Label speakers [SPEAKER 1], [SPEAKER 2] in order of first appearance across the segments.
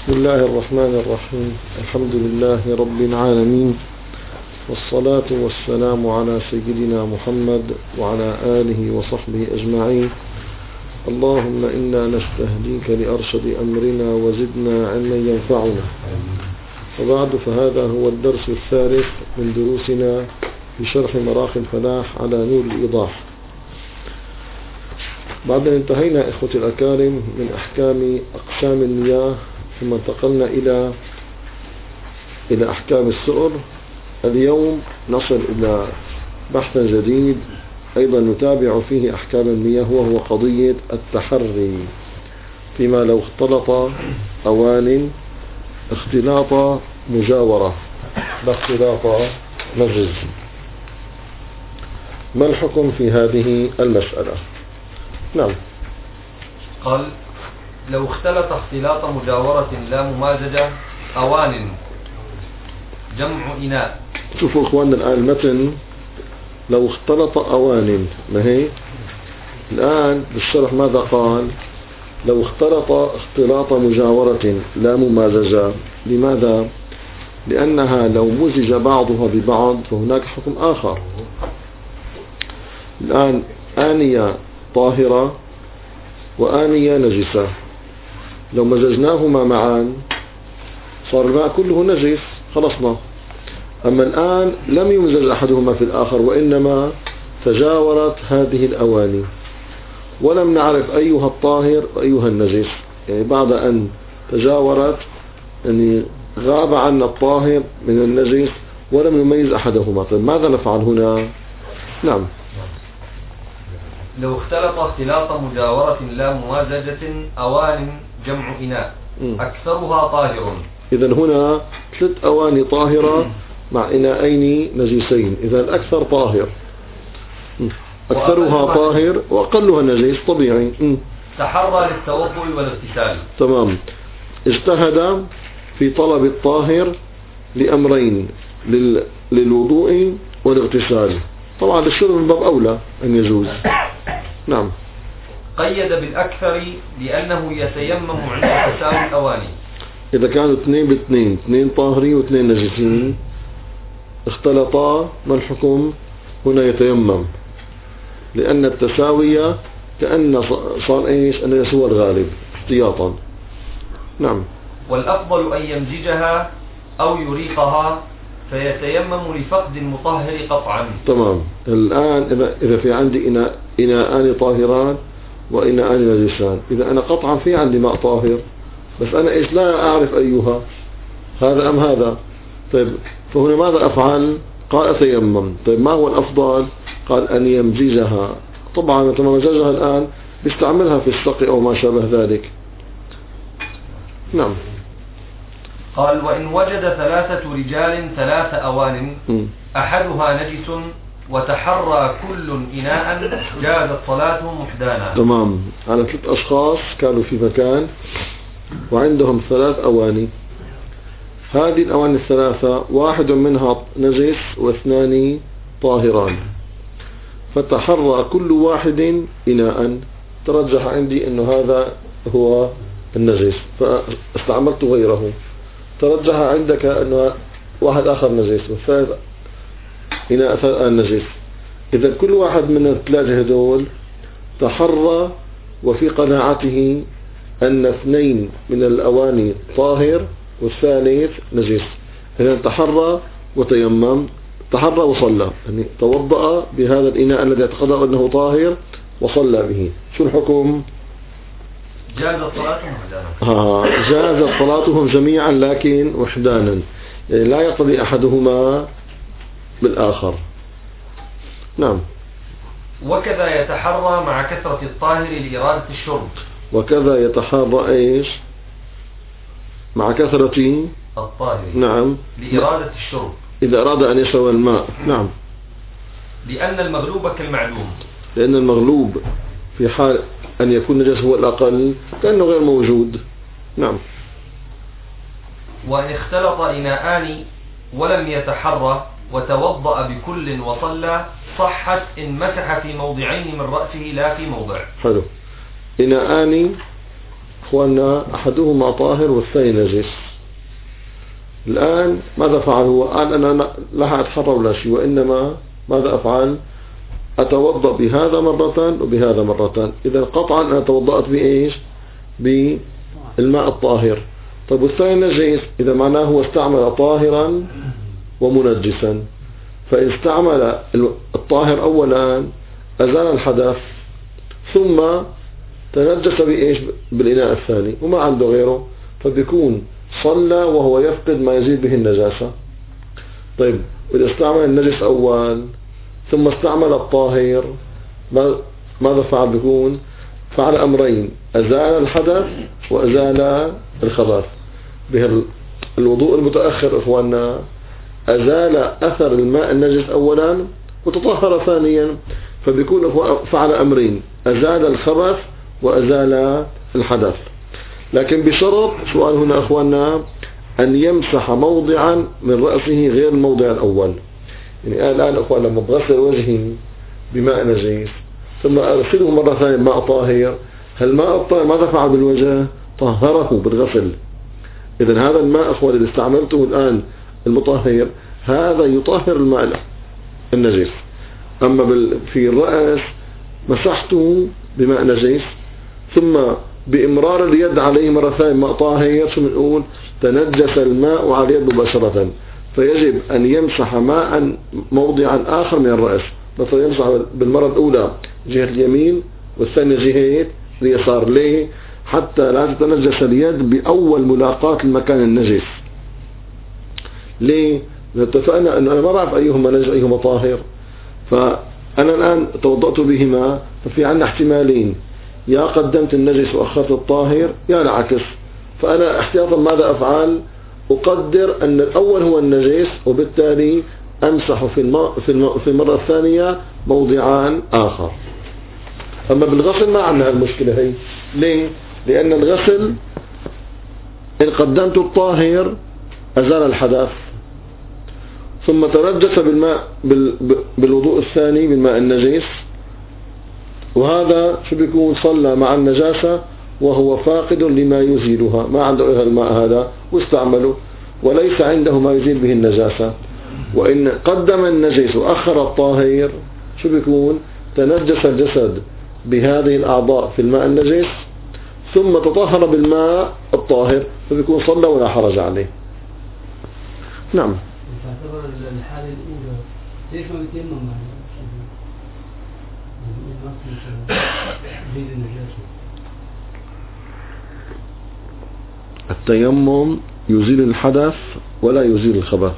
[SPEAKER 1] بسم الله الرحمن الرحيم. الحمد لله رب العالمين، والصلاة والسلام على سيدنا محمد وعلى آله وصحبه أجمعين. اللهم إنا نستهديك لأرشد أمرنا وزدنا علما ينفعنا. وبعد، فهذا هو الدرس الثالث من دروسنا في شرح مراخي الفلاح على نور الإيضاح. بعد أن انتهينا إخوتي الأكارم من أحكام أقسام المياه، ثم انتقلنا إلى أحكام السؤر. اليوم نصل إلى بحث جديد أيضا نتابع فيه أحكام المياه، وهو قضية التحري فيما لو اختلط أوان اختلاط مجاورة لا اختلاط نجز. ما الحكم في هذه المسألة؟ نعم.
[SPEAKER 2] قال: لو اختلط اختلاط مجاورة لا ممازجة أوان جمع إناء.
[SPEAKER 1] شوفوا إخواننا الآن المتن، لو اختلط أوان، ما هي الآن بالشرح ماذا قال؟ لو اختلط اختلاط مجاورة لا ممازجة. لماذا؟ لأنها لو مزج بعضها ببعض فهناك حكم آخر. الآن آنية طاهرة وآنية نجسة، لو مزجناهما معا صار الماء كله نجس، خلصنا. أما الآن لم يمزج أحدهما في الآخر، وإنما تجاورت هذه الأواني ولم نعرف أيها الطاهر وأيها النجس. يعني بعد أن تجاورت يعني غاب عنا الطاهر من النجس ولم نميز أحدهما. طيب ماذا نفعل هنا؟ نعم.
[SPEAKER 2] لو اختلط اختلاط مجاورة لا ممازجة أوان جمع إناء أكثرها طاهر.
[SPEAKER 1] إذن هنا 3 أواني طاهرة مع إناءين نجسين، إذا الأكثر طاهر، أكثرها طاهر وأقلها نجس طبيعي.
[SPEAKER 2] تحرى للتوضؤ والاغتسال. تمام.
[SPEAKER 1] اجتهد في طلب الطاهر لأمرين، للوضوء والاغتسال. طبعا للشرب من باب أولى أن يجوز. نعم.
[SPEAKER 2] قيد بالأكثر لأنه يتيمم عند تساوي الأواني.
[SPEAKER 1] إذا كانوا 2 ب2، 2 طاهرين و2 نجسين اختلطا، ما الحكم؟ هنا يتيمم، لأن التساوية كأن صار إيش؟ أن يسوى الغالب احتياطا. نعم.
[SPEAKER 2] والأفضل أن يمزجها أو يريقها فيتيمم لفقد المطهر قطعا.
[SPEAKER 1] تمام. الآن إذا في عندي إناءان طاهران وإناءان نجسان، إذا أنا قطعا في عندي ماء طاهر، بس أنا إيش لا أعرف أيها هذا أم هذا. طيب فهنا ماذا أفعل؟ قال أتيمم. طيب ما هو الأفضل؟ قال أن يمزجها. طبعا مثل ما مزجها الآن بيستعملها في السقي أو ما شابه ذلك. نعم.
[SPEAKER 2] قال: وإن وجد 3 رجال 3 أوان أحدها نجس وتحرى كل إناء جازت صلاتهم وحدانا.
[SPEAKER 1] تمام. على 3 أشخاص كانوا في مكان وعندهم 3 أواني. هذه الأواني الثلاثة واحد منها نجس و2 طاهران، فتحرى كل واحد إناء. ترجح عندي أنه هذا هو النجس فاستعملت غيره. ترجح عندك أنه واحد آخر نجس والثالث إناء نجس. إذا كل واحد من الثلاثة هذول تحرى وفي قناعته أن 2 من الأواني طاهر والثالث نجس، إذا تحرى وتيمم، تحرى وصلى، يعني توضأ بهذا الإناء الذي اعتقد أنه طاهر وصلى به. شو الحكم؟
[SPEAKER 2] جازت صلاتهم وحدانا.
[SPEAKER 1] جازت صلاتهم جميعا لكن وحدانا، يعني لا يقضي أحدهما بالآخر. نعم.
[SPEAKER 2] وكذا يتحرى مع كثرة الطاهر لإرادة الشرب.
[SPEAKER 1] وكذا يتحرى إيش؟ مع كثرة
[SPEAKER 2] الطاهر.
[SPEAKER 1] نعم.
[SPEAKER 2] لإرادة الشرب،
[SPEAKER 1] إذا أراد أن يشرب الماء. نعم.
[SPEAKER 2] لأن المغلوب كالمعدوم.
[SPEAKER 1] لأن المغلوب في حال أن يكون نجس هو الأقل كأنه غير موجود. نعم.
[SPEAKER 2] وإن اختلط إناءان ولم يتحرى وتوضأ بكل وصلى صحت إن مسح في موضعين من رأسه لا في موضع.
[SPEAKER 1] حلو. إناءان إخواننا أحدهما طاهر والثاني نجس. الآن ماذا فعل هو؟ قال أنا لا أتحرى ولا شيء، وإنما ماذا أفعل؟ أتوضأ بهذا مرة وبهذا مرة. إذا قطعا أنا توضأت بإيش؟ بالماء الطاهر. طيب والثاني نجس، إذا معناه هو استعمل طاهرا ومنجسا. فإن استعمل الطاهر أولا أزال الحدث ثم تنجس بإيش؟ بالإناء الثاني وما عنده غيره، فبيكون صلى وهو يفقد ما يزيد به النجاسة. طيب وإذا استعمل النجس أول ثم استعمل الطاهر ماذا فعل؟ بيكون فعل أمرين: أزال الحدث وأزال الخبث. به الوضوء المتأخر إخواننا أزال أثر الماء النجس أولا وتطهر ثانيا، فبيكون فعل أمرين: أزال الخبث وأزال الحدث. لكن بشرط، سؤال هنا أخواننا، أن يمسح موضعا من رأسه غير الموضع الأول. يعني الآن أخواننا لما بغسل وجهي بماء نجس ثم أغسله مرة ثانية بماء طاهر، الماء الطاهر ماذا فعل بالوجه؟ طهره بالغسل. إذن هذا الماء أخوان اللي استعملته الآن المطهر هذا يطهر الماء النجس. أما في الرأس مسحته بماء نجس ثم بإمرار اليد عليه مرة ثانية ماء طاهر، ثم نقول تنجس الماء على اليد مباشرة، فيجب أن يمسح ماء موضعا آخر من الرأس. مثلا يمسح بالمرة الأولى جهة اليمين والثانية جهة اليسار. ليه؟ حتى لا تتنجس اليد بأول ملاقاة المكان النجس. ليه؟ اتفقنا أنه أنا ما بعرف أيهما نجس أيهما طاهر، فأنا الآن توضأت بهما، ففي عندنا احتمالين: يا قدمت النجس وأخرت الطاهر، يا العكس. فأنا احتياطا ماذا أفعل؟ أقدر أن الأول هو النجس، وبالتالي أمسح في المرة الثانية موضعان آخر. أما بالغسل ما عندنا المشكلة هي. ليه؟ لأن الغسل إن قدمت الطاهر أزال الحدث ثم تنجس بالوضوء الثاني بالماء النجس، وهذا شو بيكون؟ صلى مع النجاسة وهو فاقد لما يزيلها، ما عنده الماء هذا واستعمله وليس عنده ما يزيل به النجاسة. وإن قدم النجس وأخر الطاهر شو بيكون؟ تنجس الجسد بهذه الأعضاء في الماء النجس ثم تطهر بالماء الطاهر، فبيكون صلى ولا حرج عليه. نعم.
[SPEAKER 3] تعتبر الحالة الأولى ليش ما بيتيمم
[SPEAKER 1] التيمم يزيل الحدث ولا يزيل الخبث.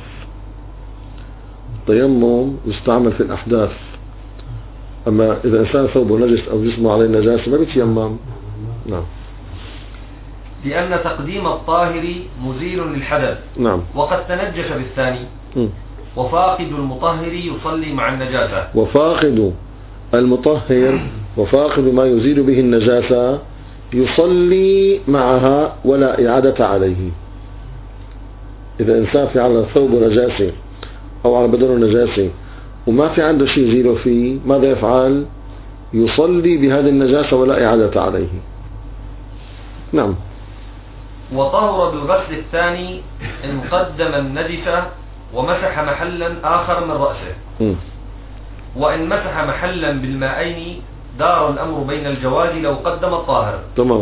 [SPEAKER 1] التيمم يستعمل في الأحداث، أما إذا إنسان ثوبه نجس أو جسمه عليه نجاسة ما بيتيمم. نعم.
[SPEAKER 2] لأن تقديم الطاهر مزيل للحدث.
[SPEAKER 1] نعم.
[SPEAKER 2] وقد تنجس بالثاني. وفاقد المطهر يصلي مع النجاسة.
[SPEAKER 1] وفاقد المطهر وفاقد ما يزيل به النجاسة يصلي معها ولا إعادة عليه. إذا إنسان في على ثوبه نجاسة أو على بدنه نجاسة وما في عنده شيء يزيله فيه، ماذا يفعل؟ يصلي بهذه النجاسة ولا إعادة عليه. نعم.
[SPEAKER 2] وطهر بالغسل الثاني إن قدم النجسة ومسح محلا آخر من رأسه. وإن مسح محلا بالماءين دار الأمر بين الجواز لو قدم الطاهر.
[SPEAKER 1] تمام.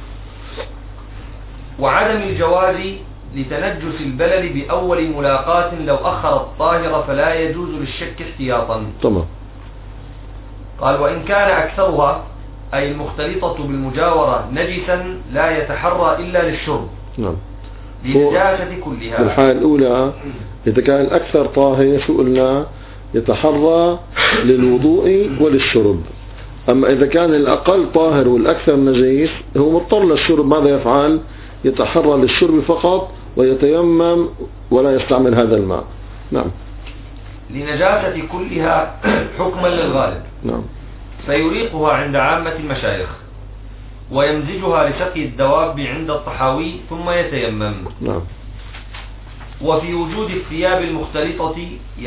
[SPEAKER 2] وعدم الجواز لتنجس البلل بأول ملاقاة لو أخر الطاهر فلا يجوز للشك احتياطا.
[SPEAKER 1] تمام.
[SPEAKER 2] قال: وإن كان أكثرها أي المختلطة بالمجاورة نجسا لا يتحرى إلا للشرب.
[SPEAKER 1] نعم.
[SPEAKER 2] للنجاسة كلها.
[SPEAKER 1] في الحالة الأولى إذا كان الأكثر طاهر شو قلنا؟ يتحرى للوضوء وللشرب. أما إذا كان الأقل طاهر والأكثر نجيس هو مضطر للشرب، ماذا يفعل؟ يتحرى للشرب فقط ويتيمم ولا يستعمل هذا الماء. نعم.
[SPEAKER 2] لنجاسة كلها حكما للغالب.
[SPEAKER 1] نعم.
[SPEAKER 2] فيريقها عند عامة المشايخ ويمزجها لسقي الدواب عند الطحاوي ثم يتيمم.
[SPEAKER 1] نعم.
[SPEAKER 2] وفي وجود الثياب المختلطة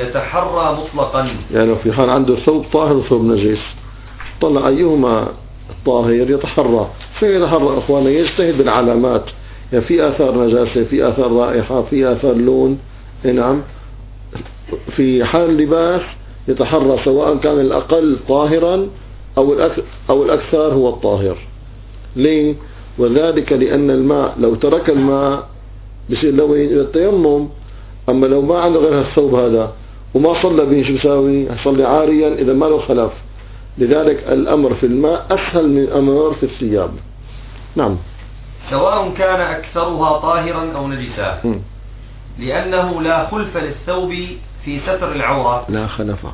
[SPEAKER 2] يتحرى مطلقا.
[SPEAKER 1] يعني في حال عنده ثوب طاهر وثوب نجس طلع أيهما الطاهر يتحرى. فيتحرى أخوانا يجتهد بالعلامات، يعني في آثار نجاسة، في آثار رائحة، في آثار لون. نعم. في حال اللباس يتحرى سواء كان الأقل طاهرا أو الأكثر هو الطاهر. ليه؟ وذلك لأن الماء لو ترك الماء بصير لون إلى التيمم. أما لو ما عنده غير الثوب هذا وما صلى به شو بيساوي؟ يصلي عاريا إذا ما له خلف. لذلك الأمر في الماء أسهل من الأمر في الثياب. نعم.
[SPEAKER 2] سواء كان أكثرها طاهرا أو نجسا، لأنه لا خلف للثوب في ستر العورة. لا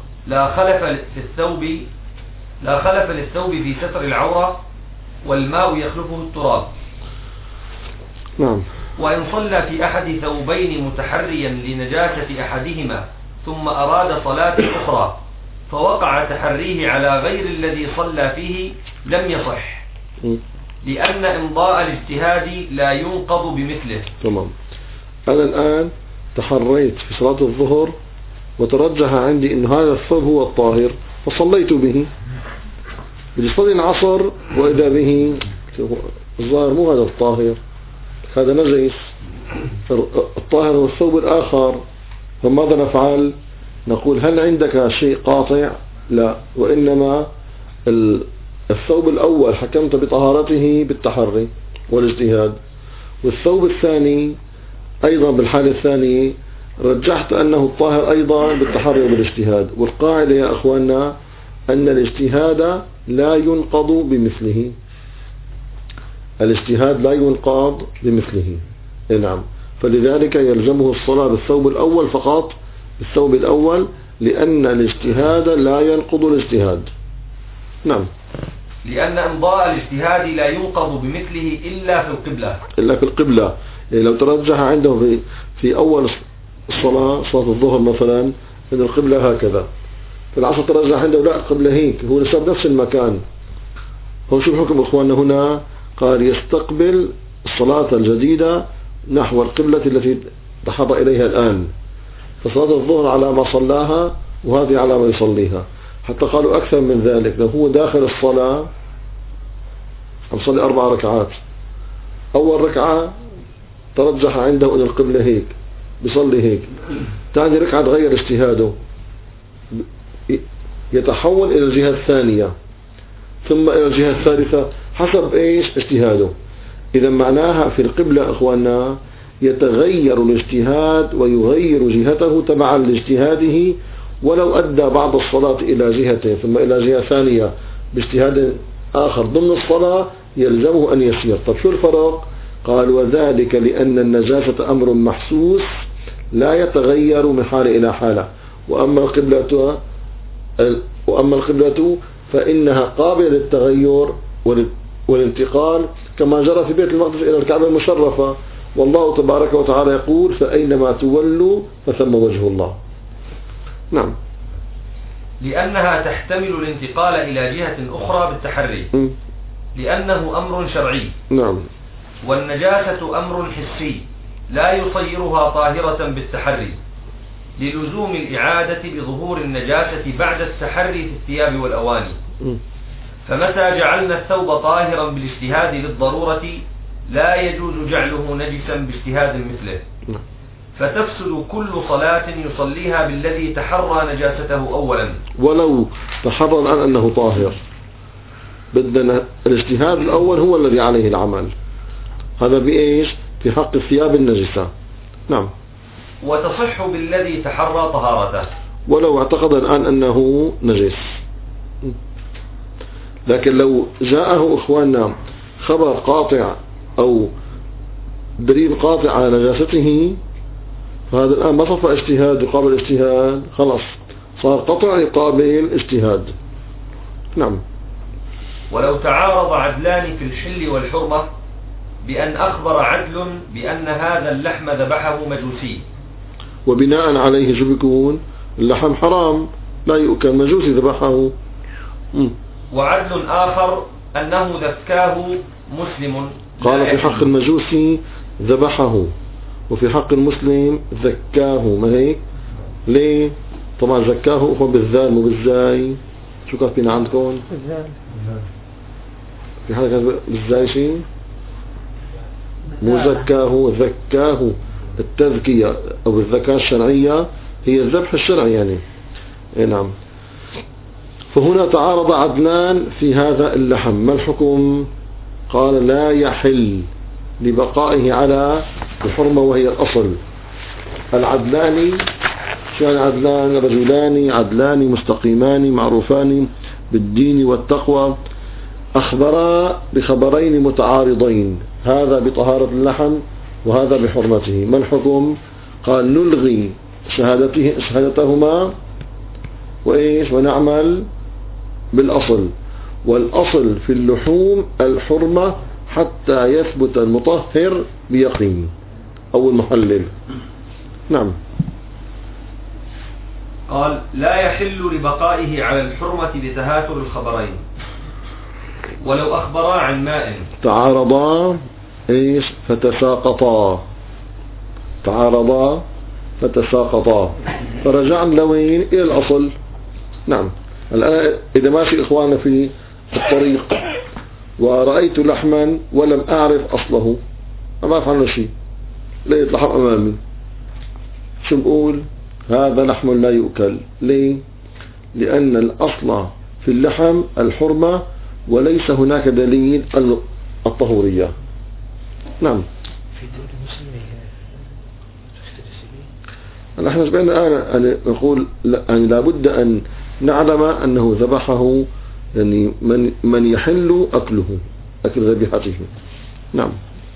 [SPEAKER 2] خلف للثوب في ستر العورة، والماء يخلفه التراب.
[SPEAKER 1] نعم.
[SPEAKER 2] وإن صلى في أحد ثوبين متحريا لنجاسة أحدهما ثم أراد صلاة أخرى فوقع تحريه على غير الذي صلى فيه لم يصح، لأن إمضاء الاجتهاد لا ينقض بمثله.
[SPEAKER 1] تمام. أنا الآن تحريت في صلاة الظهر وترجح عندي أن هذا الثوب هو الطاهر فصليت به. بدي صلي العصر وإذا به الظاهر مو هذا الطاهر، هذا نجس. الطاهر هو الثوب الآخر. فماذا نفعل؟ نقول هل عندك شيء قاطع؟ لا، وإنما الثوب الأول حكمت بطهارته بالتحري والاجتهاد، والثوب الثاني أيضا بالحالة الثانية رجحت أنه الطاهر أيضا بالتحري وبالاجتهاد. والقاعدة يا أخواننا أن الاجتهاد لا ينقض بمثله. الاجتهاد لا ينقض بمثله. نعم. فلذلك يلزمه الصلاة بالثوب الأول فقط، بالثوب الأول، لأن الاجتهاد لا ينقض الاجتهاد. نعم.
[SPEAKER 2] لأن إمضاء الاجتهاد لا ينقض بمثله إلا في القبلة.
[SPEAKER 1] إلا في القبلة. يعني لو ترجح عنده في أول الصلاة، صلاة الظهر مثلا، إن القبلة هكذا، في العصر ترجح عنده لا القبلة هيك، هو نسب نفس المكان. هو شو الحكم إخواننا هنا؟ قال يستقبل الصلاة الجديدة نحو القبلة التي تحرى إليها الآن. فصلاة الظهر على ما صلاها وهذه على ما يصليها. حتى قالوا أكثر من ذلك، لو هو داخل الصلاة عم صلي 4 ركعات، أول ركعة ترجح عنده أن القبلة هيك بيصلي هيك، ثاني ركعة تغير اجتهاده يتحول إلى الجهة الثانية ثم إلى الجهة الثالثة حسب إيش اجتهاده. إذا معناها في القبلة إخواننا يتغير الاجتهاد ويغير جهته تبعا لاجتهاده، ولو أدى بعض الصلاة إلى جهة ثم إلى جهة ثانية باجتهاد آخر ضمن الصلاة يلزمه أن يسير. طب شو الفرق؟ قال وذلك لأن النجاسة أمر محسوس لا يتغير من حال إلى حالة، وأما القبلة فإنها قابلة للتغير والانتقال كما جرى في بيت المقدس إلى الكعبة المشرفة، والله تبارك وتعالى يقول فأينما تولوا فثم وجه الله. نعم.
[SPEAKER 2] لأنها تحتمل الانتقال إلى جهة أخرى بالتحري، لأنه أمر شرعي.
[SPEAKER 1] نعم.
[SPEAKER 2] والنجاسة أمر حسي لا يصيرها طاهرة بالتحري، للزوم الإعادة بظهور النجاسة بعد التحري في الثياب والأواني. فمتى جعلنا الثوب طاهرا بالاجتهاد للضرورة لا يجوز جعله نجسا باجتهاد مثله، فتفسد كل صلاة يصليها بالذي تحرى نجاسته أولا
[SPEAKER 1] ولو تحرى الآن أنه طاهر. بدنا الاجتهاد الأول هو الذي عليه العمل. هذا بإيش؟ في حق الثياب النجسة. نعم.
[SPEAKER 2] وتصح بالذي تحرى طهارته
[SPEAKER 1] ولو اعتقد الآن أنه نجس. لكن لو جاءه إخواننا خبر قاطع أو دليل قاطع على نجاسته فهذا الآن ما صفى اجتهاد يقابل اجتهاد، خلاص صار قطع يقابل اجتهاد. نعم.
[SPEAKER 2] ولو تعارض عدلان في الحل والحرمة بأن أخبر عدل بأن هذا اللحم ذبحه مجوسي،
[SPEAKER 1] وبناء عليه شو بيكون؟ اللحم حرام لا يؤكل، مجوسي ذبحه.
[SPEAKER 2] وعدل آخر أنه ذكاه مسلم،
[SPEAKER 1] قال في حق المجوسي ذبحه وفي حق المسلم ذكاه. ما هيك؟ ليه؟ طبعا ذكاه هو بالذال مو بالزاي. شو كاتبين عندكم؟ في حاجة ازاي شيء مو زكاه. التذكية أو الذكاة الشرعية هي الذبح الشرعي يعني. نعم. فهنا تعارض عدلان في هذا اللحم، ما الحكم؟ قال لا يحل لبقائه على الحرمة وهي الأصل. العدلان شان عدلان رجلان عدلان مستقيمان معروفان بالدين والتقوى أخبرا بخبرين متعارضين، هذا بطهارة اللحم وهذا بحرمته، ما الحكم؟ قال نلغي شهادتهما وإيش ونعمل بالأصل، والأصل في اللحوم الحرمة حتى يثبت المطهر بيقين أو المحلل. نعم.
[SPEAKER 2] قال لا يحل لبقائه على الحرمة بتهاتر الخبرين، ولو أخبرا عن ماء
[SPEAKER 1] تعارضا إيش فتساقطا، تعارضا فتساقطا، فرجعنا لوين؟ إلى الأصل. نعم. الآن إذا ماشي إخواننا في الطريق ورأيت لحما ولم أعرف أصله، ما أعرف عنه شيء، لقيت لحم أمامي، شو بقول؟ هذا لحم لا يؤكل. ليه؟ لأن الأصل في اللحم الحرمة وليس هناك دليل الطهورية. نعم. نحن سبقنا الآن نقول يعني لابد أن نعلم أنه ذبحه يعني من يحل أكله، أكل ذبيحته. نعم.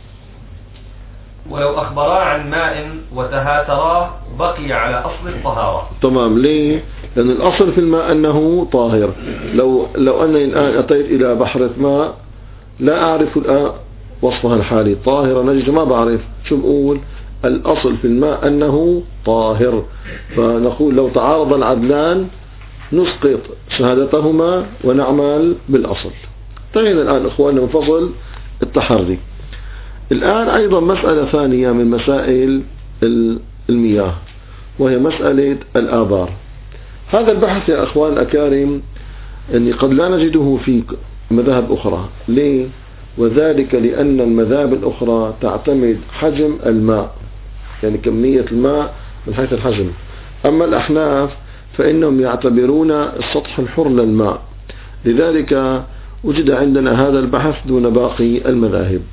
[SPEAKER 2] ولو أخبرا عن ماء وتهاترا بقي على أصل الطهارة.
[SPEAKER 1] تمام. ليه؟ لأن الأصل في الماء أنه طاهر. لو أنني الآن أتيت إلى بحرة ماء لا أعرف الآن وصفها الحالي طاهرة نجسة، ما بعرف، شو بقول؟ الأصل في الماء أنه طاهر، فنقول لو تعارض العدلان نسقط شهادتهما ونعمل بالأصل. انتهينا الآن إخواننا من فصل التحري. الآن أيضا مسألة ثانية من مسائل المياه وهي مسألة الآبار. هذا البحث يا أخوان الأكارم أني قد لا نجده في مذاهب أخرى. ليه؟ وذلك لأن المذاهب الأخرى تعتمد حجم الماء، يعني كمية الماء من حيث الحجم. أما الأحناف فإنهم يعتبرون السطح الحر للماء، لذلك وجد عندنا هذا البحث دون باقي المذاهب.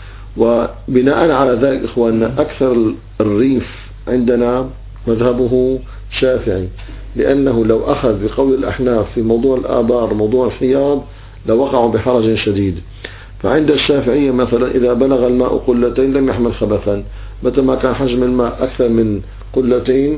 [SPEAKER 1] وبناء على ذلك إخواننا أكثر الريف عندنا مذهبه شافعي، لأنه لو أخذ بقول الأحناف في موضوع الآبار موضوع الحياض لوقعوا بحرج شديد. فعند الشافعية مثلا إذا بلغ الماء قلتين لم يحمل خبثا، متى ما كان حجم الماء أكثر من قلتين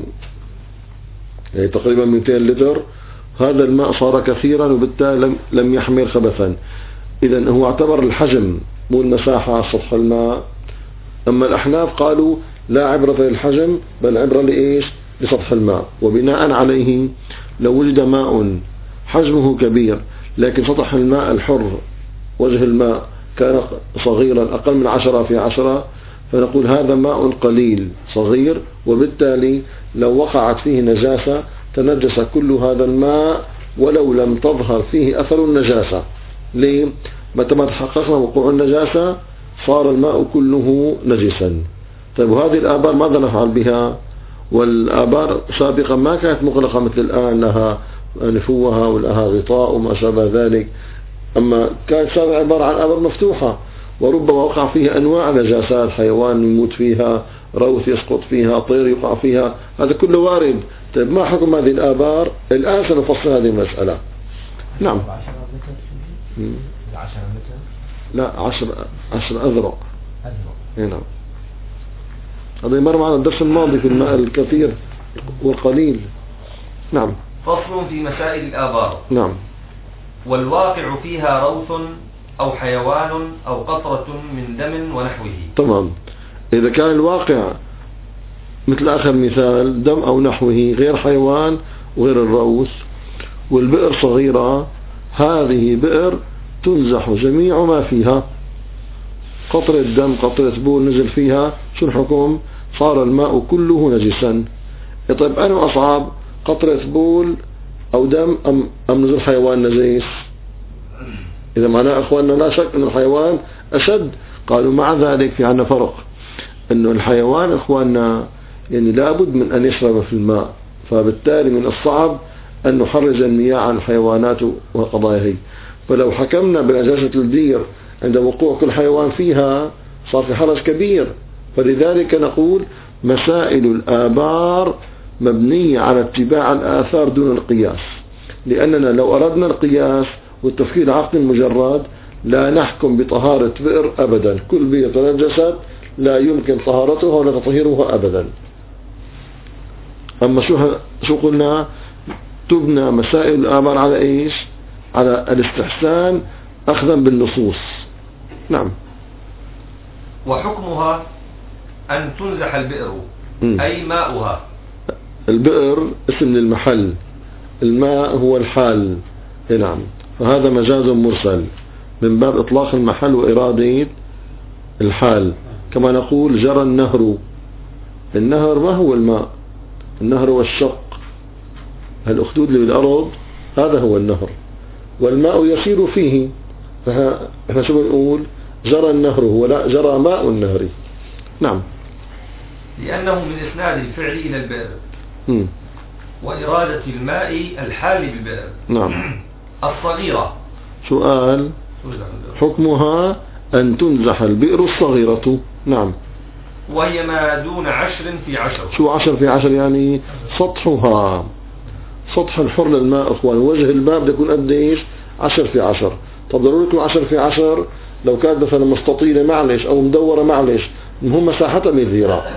[SPEAKER 1] يعني تقريبا 200 لتر هذا الماء صار كثيرا وبالتالي لم يحمل خبثا. إذن هو اعتبر الحجم مو المساحة سطح الماء. أما الأحناف قالوا لا عبرة للحجم بل عبرة لإيش؟ لسطح الماء. وبناء عليه لو وجد ماء حجمه كبير لكن سطح الماء الحر وجه الماء كان صغيرا أقل من 10 في 10 فنقول هذا ماء قليل صغير، وبالتالي لو وقعت فيه نجاسة تنجس كل هذا الماء ولو لم تظهر فيه أثر النجاسة. ليه؟ متى ما تحققنا وقوع النجاسة صار الماء كله نجسا. طيب وهذه الآبار ماذا نفعل بها؟ والآبار سابقا ما كانت مغلقة مثل الآن، لها نفوها ولها غطاء وما شابه ذلك. أما كانت سابقا عبارة عن آبار مفتوحة وربما وقع فيها أنواع نجاسات، حيوان يموت فيها، روث يسقط فيها، طير يقع فيها، هذا كله وارد. طيب ما حكم هذه الآبار؟ الآن سنفصل هذه المسألة. نعم.
[SPEAKER 4] 10 متر؟
[SPEAKER 1] لا 10 أذرع. نعم. هذا مر معنا الدرس الماضي في الماء الكثير والقليل. نعم.
[SPEAKER 2] فصل في مسائل الآبار.
[SPEAKER 1] نعم.
[SPEAKER 2] والواقع فيها روث أو حيوان أو قطرة من دم ونحوه.
[SPEAKER 1] تمام. إذا كان الواقع مثل آخر مثال دم أو نحوه غير حيوان وغير الروث والبئر صغيرة، هذه بئر تنزح جميع ما فيها، قطرة دم قطرة بول نزل فيها، شو الحكم؟ صار الماء كله نجسا. طيب أنا أصعب قطرة بول أو دم أم نزل حيوان نجس؟ إذا معناه أخواننا لا شك أن الحيوان أشد. قالوا مع ذلك في عنا فرق، أنه الحيوان أخواننا يعني لابد من أن يشرب في الماء، فبالتالي من الصعب أن نحرز المياه عن الحيوانات وقضايا هي. فلو حكمنا بنجاسة البير عند وقوع كل حيوان فيها صار في حرج كبير. فلذلك نقول مسائل الآبار مبنية على اتباع الآثار دون القياس، لأننا لو أردنا القياس والتفكير عقل مجرد لا نحكم بطهارة بئر أبدا. كل بئر تنجست لا يمكن طهارتها ولا تطهيرها أبدا. أما شو قلنا؟ تبنى مسائل الآبار على إيش؟ على الاستحسان أخذا بالنصوص. نعم.
[SPEAKER 2] وحكمها أن تنزح البئر أي ماؤها.
[SPEAKER 1] البئر اسم للمحل، الماء هو الحال. نعم. فهذا مجاز مرسل من باب إطلاق المحل وإرادة الحال. كما نقول جرى النهر. النهر ما هو الماء؟ النهر هو الشق، الأخدود اللي بالأرض هذا هو النهر، والماء يسير فيه. فإحنا شو بنقول؟ جرى النهر، هو لا جرى ماء النهر. نعم.
[SPEAKER 2] لأنه من إسناد الفعل إلى البئر وإرادة الماء الحال بالبئر.
[SPEAKER 1] نعم.
[SPEAKER 2] الصغيرة.
[SPEAKER 1] سؤال: حكمها أن تنزح البئر الصغيرة. نعم.
[SPEAKER 2] وهي ما دون 10 في 10.
[SPEAKER 1] شو 10 في 10 يعني؟ سطحها، سطح الحر للماء أخوان، وجه الماء بده يكون قديش؟ 10 في 10. طب ضروري يكون 10 في 10 لو كانت مثلا مستطيلة معلش أو مدورة معلش، المهم مساحتها 100 ذراع.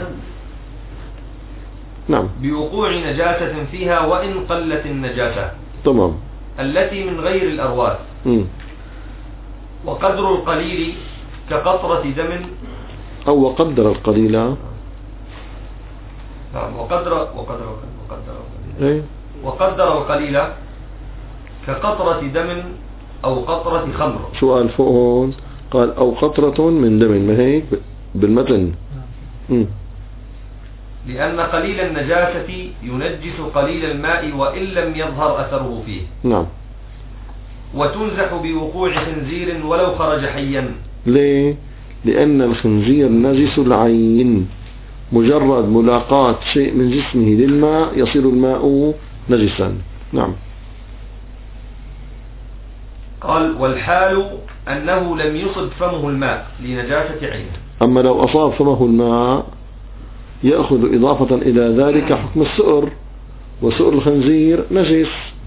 [SPEAKER 1] نعم.
[SPEAKER 2] بوقوع نجاسة فيها وإن قلت النجاسة.
[SPEAKER 1] تمام.
[SPEAKER 2] التي من غير الأرواث. وقدر القليل كقطرة دم
[SPEAKER 1] أو وقدر القليل.
[SPEAKER 2] نعم. وقدر القليل كقطرة دم أو قطرة خمر.
[SPEAKER 1] سؤال فوق قال أو قطرة من دم، ما هيك بالمتن؟
[SPEAKER 2] لأن قليل النجاسة ينجس قليل الماء وإن لم يظهر أثره فيه.
[SPEAKER 1] نعم.
[SPEAKER 2] وتنزح بوقوع خنزير ولو خرج حيا.
[SPEAKER 1] ليه؟ لأن الخنزير نجس العين، مجرد ملاقاة شيء من جسمه للماء يصير الماء نجسا. نعم.
[SPEAKER 2] قال: والحال أنه لم يصب فمه الماء لنجاسة عينه.
[SPEAKER 1] أما لو أصاب فمه الماء يأخذ إضافة إلى ذلك حكم السؤر، وسؤر الخنزير نجس.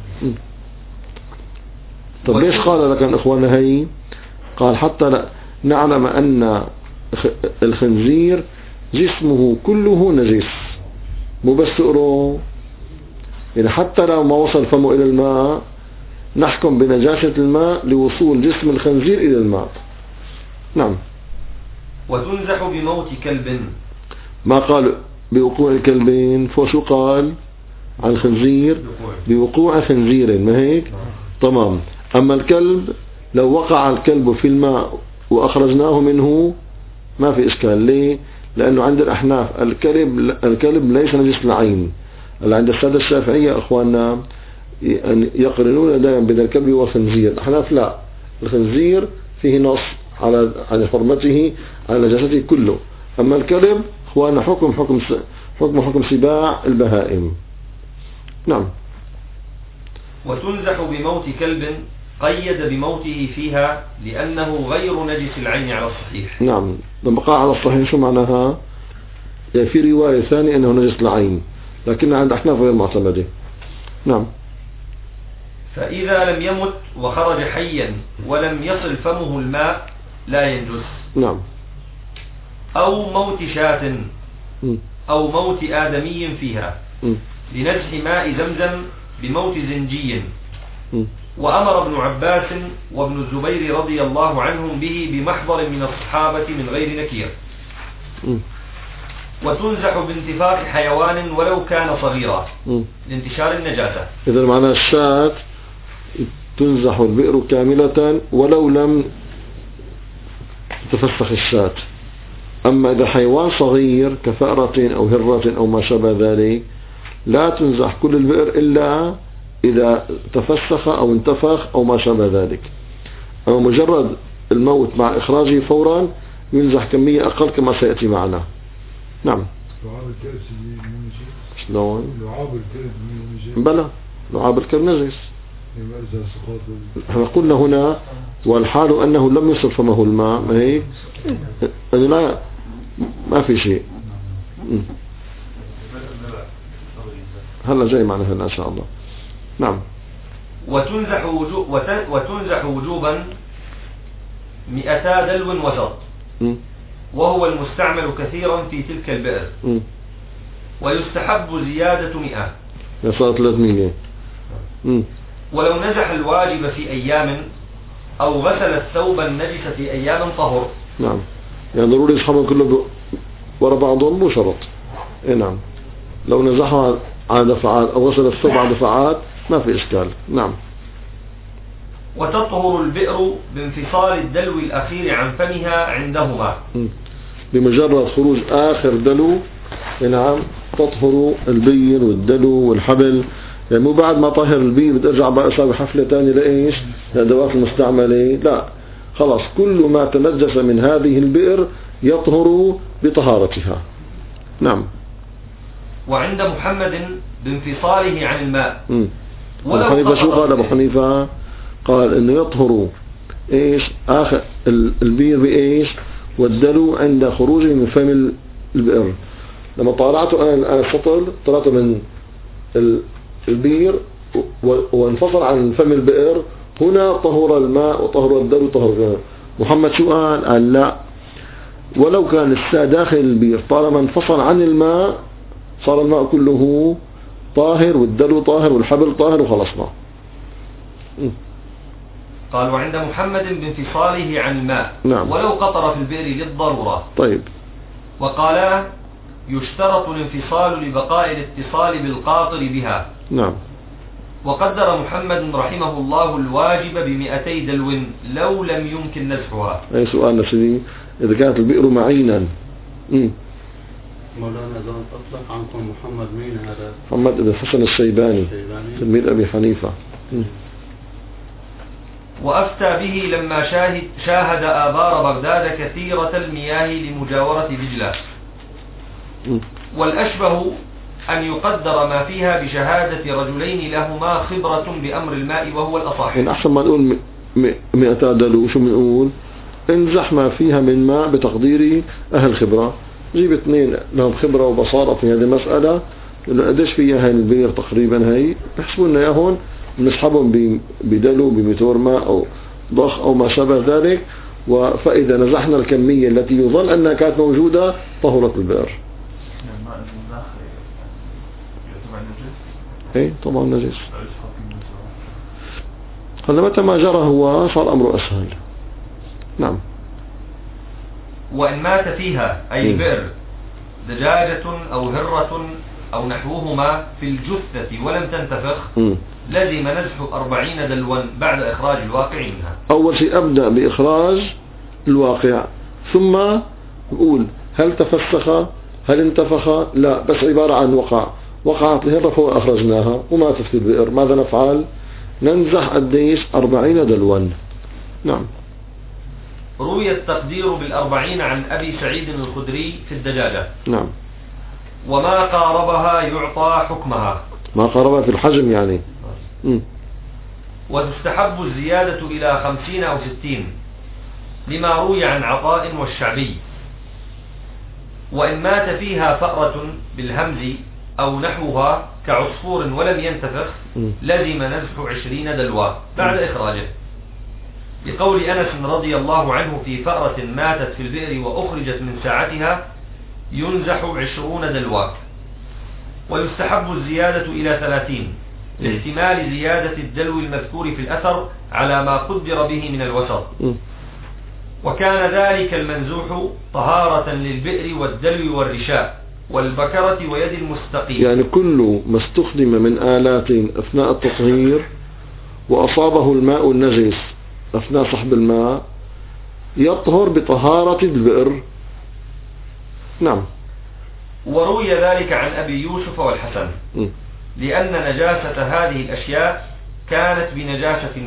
[SPEAKER 1] طب ليش قال لك إخوانا هي؟ قال حتى نعلم أن الخنزير جسمه كله نجس، مو بس سؤره. يعني حتى لو ما وصل فمه إلى الماء نحكم بنجاسة الماء لوصول جسم الخنزير إلى الماء. نعم.
[SPEAKER 2] وتنزح بموت كلب.
[SPEAKER 1] ما قال بوقوع الكلبين، فشو قال عن الخنزير؟ بوقوع خنزير، ما هيك؟ تمام. أما الكلب لو وقع الكلب في الماء وأخرجناه منه ما في إشكال. ليه؟ لأنه عند الأحناف الكلب ليس نجس العين. عند السادة الشافعية أخواننا يقرنون دائما بين الكلب والخنزير. الأحناف لا، الخنزير فيه نص على حرمته على نجاسته كله. أما الكلب أخواننا حكم سباع البهائم. نعم.
[SPEAKER 2] وتنزح بموت كلب قيد بموته فيها لأنه غير نجس العين على الصحيح.
[SPEAKER 1] نعم. لما قال على الصحيح شو معناها؟ يعني في رواية ثانية أنه نجس العين، لكن عند أحناف غير معتمدة. نعم.
[SPEAKER 2] فإذا لم يمت وخرج حيا ولم يصل فمه الماء لا ينجس.
[SPEAKER 1] نعم.
[SPEAKER 2] أو موت شاة أو موت آدمي فيها لنزح ماء زمزم بموت زنجي. وأمر ابن عباس وابن الزبير رضي الله عنهم به بمحضر من الصحابة من غير نكير. وتنزح بانتفاخ حيوان ولو كان صغيرا لانتشار النجاسة.
[SPEAKER 1] إذا معنى الشاة تنزح البئر كاملة ولو لم تفسخ الشاة. أما إذا حيوان صغير كفأرة أو هرة أو ما شابه ذلك لا تنزح كل البئر إلا إذا تفسخ أو انتفخ أو ما شابه ذلك. أو مجرد الموت مع إخراجه فورا ينزح كمية أقل كما سيأتي معنا. نعم.
[SPEAKER 4] لعاب الكلب من نجس.
[SPEAKER 1] شلون؟
[SPEAKER 4] لعاب الكلب من نجس.
[SPEAKER 1] بلى لعاب الكلب نجس.
[SPEAKER 4] يمارس سقاط.
[SPEAKER 1] احنا قلنا هنا والحال أنه لم يصل فمه الماء، ما هيك؟ لا ما في شيء. هلا جاي معنا هلا إن شاء الله. نعم.
[SPEAKER 2] وتنزح وجوبا 200 دلو وشط، وهو المستعمل كثيرا في تلك البئر. ويستحب زيادة 100.
[SPEAKER 1] صار 300.
[SPEAKER 2] ولو نزح الواجب في أيام أو غسل الثوب النجس في أيام طهر.
[SPEAKER 1] نعم، يعني ضروري يسحبهم كله ورا بعضهم مو شرط. إيه نعم، لو نزحها على دفعات أو غسل الثوب على دفعات ما في إشكال. نعم.
[SPEAKER 2] وتطهر البئر بانفصال الدلو الأخير عن فمها عندهما.
[SPEAKER 1] بمجرد خروج آخر دلو، نعم، تطهر البير والدلو والحبل. يعني مو بعد ما طهر البير بترجع بقى أسوي حفلة تانية لإيش؟ الأدوات المستعملة. لا، خلاص كل ما تنجس من هذه البئر يطهر بطهارتها. نعم.
[SPEAKER 2] وعند محمد بانفصاله عن الماء.
[SPEAKER 1] أبو حنيفة شو قال أبو حنيفة؟ قال إنه يطهر إيش آخر البير بإيش؟ والدلو عند خروجه من فم البئر. لما طالعته أنا السطل طلعته من البير وانفصل عن فم البئر، هنا طهر الماء وطهر الدلو وطهر البئر. محمد شو قال؟ قال لا، ولو كان الساء داخل البير طالما انفصل عن الماء صار الماء كله طاهر والدلو طاهر والحبل طاهر وخلصنا.
[SPEAKER 2] قال وعند محمد بانفصاله عن الماء.
[SPEAKER 1] نعم.
[SPEAKER 2] ولو قطر في البئر للضرورة.
[SPEAKER 1] طيب.
[SPEAKER 2] وقال يشترط الانفصال لبقاء الاتصال بالقاطر بها.
[SPEAKER 1] نعم.
[SPEAKER 2] وقدر محمد رحمه الله الواجب ب200 دلو لو لم يمكن نزحها.
[SPEAKER 1] أي سؤال نسلي إذا كانت البئر معينا.
[SPEAKER 3] مولانا إذا أطلق عنكم محمد مين هذا؟
[SPEAKER 1] محمد بن الحسن الشيباني تلميذ أبي حنيفة.
[SPEAKER 2] وأفتى به لما شاهد آبار بغداد كثيرة المياه لمجاورة دجلة. والأشبه أن يقدر ما فيها بشهادة رجلين لهما خبرة بأمر الماء وهو الأصح.
[SPEAKER 1] يعني أحسن ما نقول 200 دلو، شو بنقول؟ انزح ما فيها من ماء بتقدير أهل خبرة. جيب 2 لهم خبرة وبصارة في هذه المسألة، إنه قديش فيها هاي البير تقريبا، هاي بحسبوا لنا إياهم بنسحبهم بدلو بمتور ماء أو ضخ أو ما شابه ذلك. فإذا نزحنا الكمية التي يظن أنها كانت موجودة طهرت البئر. ايه طبعا نجس. هلا متى ما جرى هو صار أمره أسهل. نعم.
[SPEAKER 2] وإن مات فيها أي البئر دجاجة أو هرة أو نحوهما في الجثة ولم تنتفخ لزم نزح 40 دلوا بعد إخراج الواقع منها. أول
[SPEAKER 1] شيء أبدأ بإخراج الواقع، ثم نقول هل تفسخ هل انتفخ؟ لا، بس عبارة عن وقعت الهرة فهو أخرجناها وماتت في البئر. ماذا نفعل؟ ننزح قديش؟ 40 دلوا. نعم.
[SPEAKER 2] روي التقدير بال40 عن أبي سعيد الخدري في الدجاجة.
[SPEAKER 1] نعم.
[SPEAKER 2] وما قاربها يعطى حكمها.
[SPEAKER 1] ما قاربها في الحجم يعني.
[SPEAKER 2] وتستحب الزيادة إلى 50 أو 60 لما روي عن عطاء والشعبي. وإن مات فيها فأرة بالهمز أو نحوها كعصفور ولم ينتفخ لزم نزح 20 دلوا بعد إخراجه، بقول أنس رضي الله عنه في فأرة ماتت في البئر وأخرجت من ساعتها ينزح 20 دلوا. ويستحب الزيادة إلى 30 لاحتمال زيادة الدلو المذكور في الأثر على ما قدر به من الوسط. وكان ذلك المنزوح طهارة للبئر والدلو والرشاء والبكرة ويد المستقيم.
[SPEAKER 1] يعني كل ما استخدم من آلات أثناء التطهير وأصابه الماء النجس أثناء سحب الماء يطهر بطهارة البئر. نعم.
[SPEAKER 2] وروي ذلك عن أبي يوسف والحسن لأن نجاسة هذه الأشياء كانت بنجاسة الماء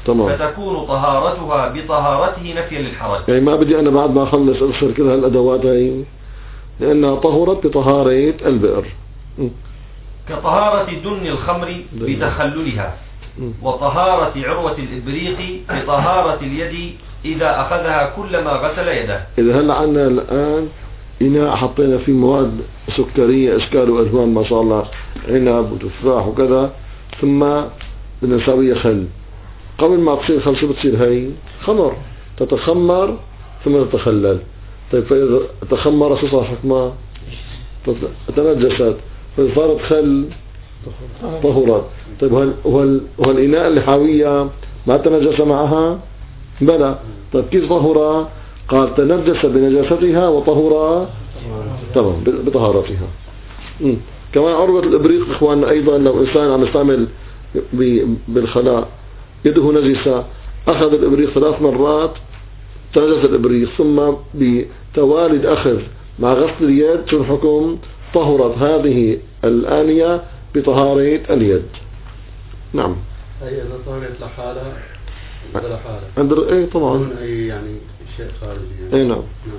[SPEAKER 1] تمام.
[SPEAKER 2] فتكون طهارتها بطهارته نفيا للحرج.
[SPEAKER 1] يعني ما بدي أنا بعد ما أخلص أغسل كل هالأدوات هاي لأنها طهرت بطهارة البئر.
[SPEAKER 2] كطهارة دن الخمر بتخللها، وطهارة عروة الإبريق بطهارة اليد إذا أخذها كلما غسل يده.
[SPEAKER 1] إذا هلا عنا الآن إناء حطينا فيه مواد سكرية أشكال وألوان ما شاء الله، عنب وتفاح وكذا، ثم بدنا نسويها خل. قبل ما تصير خل شو بتصير هي؟ خمر، تتخمر ثم تتخلل. طيب فإذا تخمر شو صار حكمها؟ تنجست، فإذا صارت خل طهرت. طيب وهالإناء اللي حاوية ما تنجس معها؟ بلى. طيب كيف طهر؟ قال تنجس بنجاستها وطهر تمام بطهارتها. كمان عروة الإبريق إخواننا أيضا، لو إنسان عم يستعمل بالخلاء يده نجسة، أخذ الإبريق 3 مرات تنجس الإبريق، ثم بتوالي الأخذ مع غسل اليد شو الحكم؟ طهرت هذه الآنية بطهارة اليد. نعم.
[SPEAKER 5] أي إذا طهرت لحالها
[SPEAKER 1] عند إيه طبعا.
[SPEAKER 5] دون أي يعني شيء خارجي يعني.
[SPEAKER 1] إيه نعم.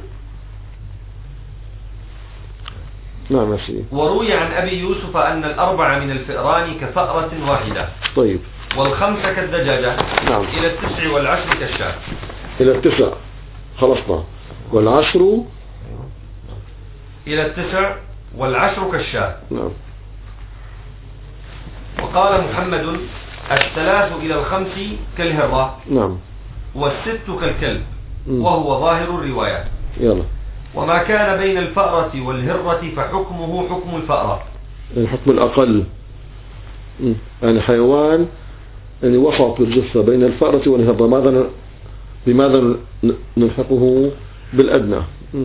[SPEAKER 1] نعم يا سيدي.
[SPEAKER 2] وروي عن أبي يوسف أن 4 من الفئران كفأرة واحدة.
[SPEAKER 1] طيب.
[SPEAKER 2] وال5 كالدجاجة.
[SPEAKER 1] نعم.
[SPEAKER 2] إلى 9 وال10 كالشاة.
[SPEAKER 1] إلى 9 خلصنا، وال10
[SPEAKER 2] إلى 9 وال10 كالشاة.
[SPEAKER 1] نعم.
[SPEAKER 2] وقال محمد 3 إلى 5 كالهرة.
[SPEAKER 1] نعم.
[SPEAKER 2] وال6 كالكلب، وهو ظاهر الرواية.
[SPEAKER 1] يلا.
[SPEAKER 2] وما كان بين الفأرة والهرة فحكمه حكم الفأرة،
[SPEAKER 1] الحكم الأقل. يعني حيوان يعني وسط بالجثة بين الفأرة والهرة، بماذا نلحقه؟ بالأدنى.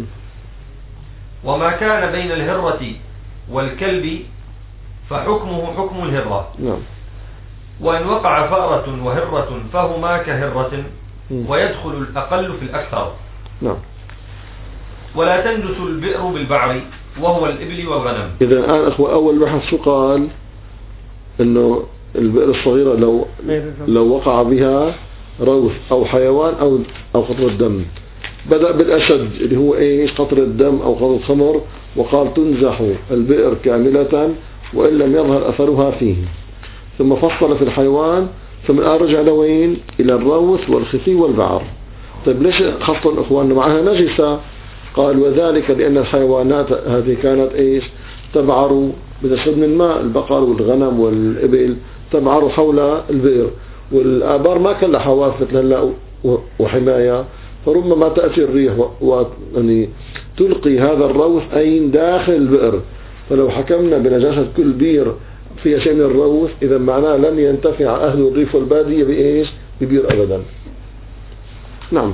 [SPEAKER 2] وما كان بين الهرة والكلب فحكمه حكم الهرة.
[SPEAKER 1] نعم.
[SPEAKER 2] وإن وقع فأرة وهرة فهما كهرة، ويدخل الأقل في الأكثر.
[SPEAKER 1] نعم.
[SPEAKER 2] ولا تنجس البئر بالبعر وهو الإبل والغنم.
[SPEAKER 1] إذا الآن أخوة أول بحث شو قال؟ إنه البئر الصغيرة لو وقع بها روث أو حيوان أو قطرة دم، بدأ بالأشد اللي هو إيش؟ قطرة دم أو قطرة خمر، وقال تنزح البئر كاملة وإن لم يظهر أثرها فيه، ثم فصل في الحيوان، ثم رجع لوين؟ إلى الروث والخفي والبعر. طيب ليش خصوا إخواننا معها نجسة؟ قال وذلك لأن الحيوانات هذه كانت إيش؟ تبعر بتشرب من الماء، البقر والغنم والإبل تبعر حول البئر، والآبار ما كان لها حواف مثل هلا وحماية، فربما تأتي الريح يعني تلقي هذا الروث أين؟ داخل البئر. فلو حكمنا بنجاسة كل بير فيها شيء من الروث، إذا معناه لن ينتفع أهل الريف والبادية بإيش؟ ببير أبدا. نعم.